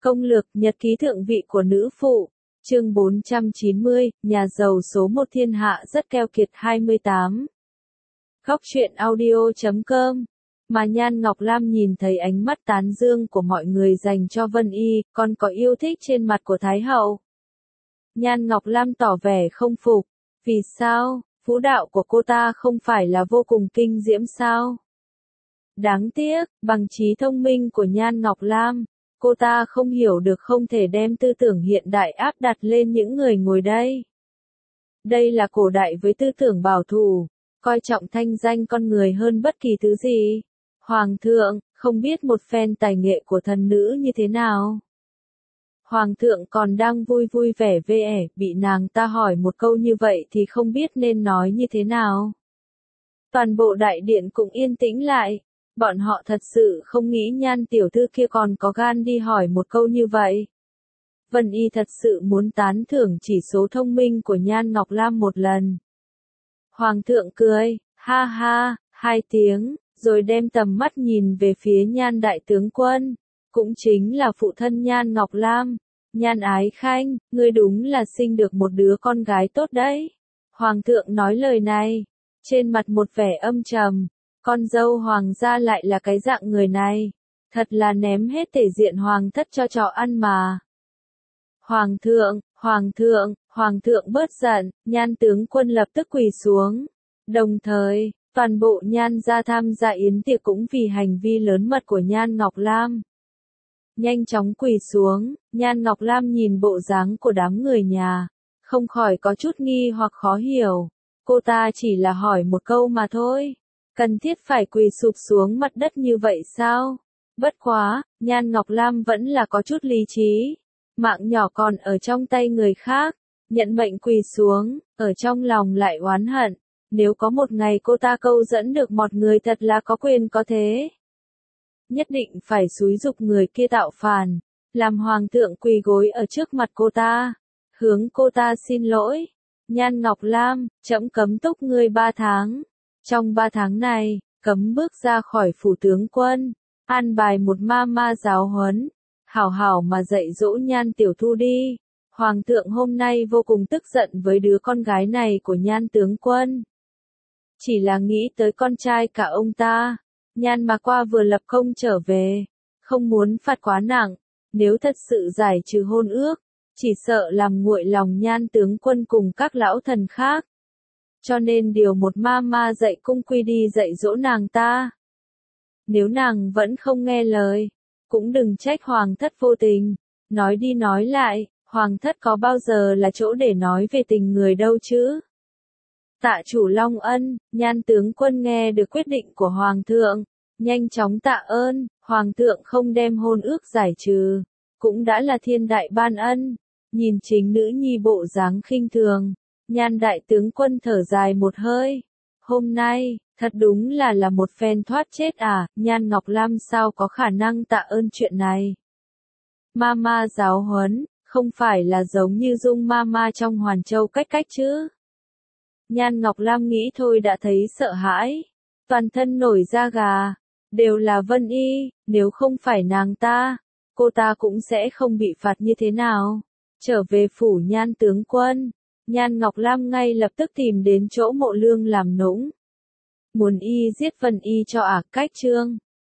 Công lược nhật ký thượng vị của nữ phụ. Chương 490, nhà giàu số 1 thiên hạ rất keo kiệt 28. Góc truyện audio.com. Mà Nhan Ngọc Lam nhìn thấy ánh mắt tán dương của mọi người dành cho Vân Y, còn có yêu thích trên mặt của Thái Hậu. Nhan Ngọc Lam tỏ vẻ không phục. Vì sao, vũ đạo của cô ta không phải là vô cùng kinh diễm sao? Đáng tiếc, bằng trí thông minh của Nhan Ngọc Lam, cô ta không hiểu được không thể đem tư tưởng hiện đại áp đặt lên những người ngồi đây. Đây là cổ đại với tư tưởng bảo thủ, coi trọng thanh danh con người hơn bất kỳ thứ gì. Hoàng thượng, không biết một phen tài nghệ của thần nữ như thế nào? Hoàng thượng còn đang vui vui vẻ vẻ, bị nàng ta hỏi một câu như vậy thì không biết nên nói như thế nào. Toàn bộ đại điện cũng yên tĩnh lại. Bọn họ thật sự không nghĩ Nhan tiểu thư kia còn có gan đi hỏi một câu như vậy. Vân Y thật sự muốn tán thưởng chỉ số thông minh của Nhan Ngọc Lam một lần. Hoàng thượng cười, ha ha, 2 tiếng, rồi đem tầm mắt nhìn về phía Nhan đại tướng quân, cũng chính là phụ thân Nhan Ngọc Lam. Nhan Ái Khanh, ngươi đúng là sinh được một đứa con gái tốt đấy. Hoàng thượng nói lời này, trên mặt một vẻ âm trầm. Con dâu hoàng gia lại là cái dạng người này, thật là ném hết thể diện hoàng thất cho chó ăn mà. Hoàng thượng bớt giận, Nhan tướng quân lập tức quỳ xuống. Đồng thời, toàn bộ Nhan gia tham gia yến tiệc cũng vì hành vi lớn mật của Nhan Ngọc Lam. Nhanh chóng quỳ xuống, Nhan Ngọc Lam nhìn bộ dáng của đám người nhà, không khỏi có chút nghi hoặc khó hiểu. Cô ta chỉ là hỏi một câu mà thôi. Cần thiết phải quỳ sụp xuống mặt đất như vậy sao? Bất quá, Nhan Ngọc Lam vẫn là có chút lý trí. Mạng nhỏ còn ở trong tay người khác. Nhận mệnh quỳ xuống, ở trong lòng lại oán hận. Nếu có một ngày cô ta câu dẫn được một người thật là có quyền có thế. Nhất định phải xúi giục người kia tạo phản. Làm hoàng thượng quỳ gối ở trước mặt cô ta. Hướng cô ta xin lỗi. Nhan Ngọc Lam, trẫm cấm túc ngươi 3 tháng. Trong 3 tháng này, cấm bước ra khỏi phủ tướng quân, an bài một ma giáo huấn, hảo hảo mà dạy dỗ Nhan tiểu thư đi. Hoàng thượng hôm nay vô cùng tức giận với đứa con gái này của Nhan tướng quân. Chỉ là nghĩ tới con trai cả ông ta, Nhan mà qua vừa lập công trở về, không muốn phạt quá nặng, nếu thật sự giải trừ hôn ước, chỉ sợ làm nguội lòng Nhan tướng quân cùng các lão thần khác. Cho nên điều một ma dạy cung quy đi dạy dỗ nàng ta. Nếu nàng vẫn không nghe lời, cũng đừng trách hoàng thất vô tình. Nói đi nói lại, hoàng thất có bao giờ là chỗ để nói về tình người đâu chứ. Tạ chủ Long Ân, Nhan tướng quân nghe được quyết định của hoàng thượng, nhanh chóng tạ ơn. Hoàng thượng không đem hôn ước giải trừ, cũng đã là thiên đại ban ân. Nhìn chính nữ nhi bộ dáng khinh thường, Nhan đại tướng quân thở dài một hơi. Hôm nay, thật đúng là một phen thoát chết à. Nhan Ngọc Lam sao có khả năng tạ ơn chuyện này. Ma giáo huấn, không phải là giống như Dung ma trong Hoàn Châu cách chứ. Nhan Ngọc Lam nghĩ thôi đã thấy sợ hãi, toàn thân nổi da gà. Đều là Vân Y, nếu không phải nàng ta, cô ta cũng sẽ không bị phạt như thế nào. Trở về phủ Nhan tướng quân, Nhan Ngọc Lam ngay lập tức tìm đến chỗ Mộ Lương làm nũng. Muốn y giết Vân Y cho cách trương.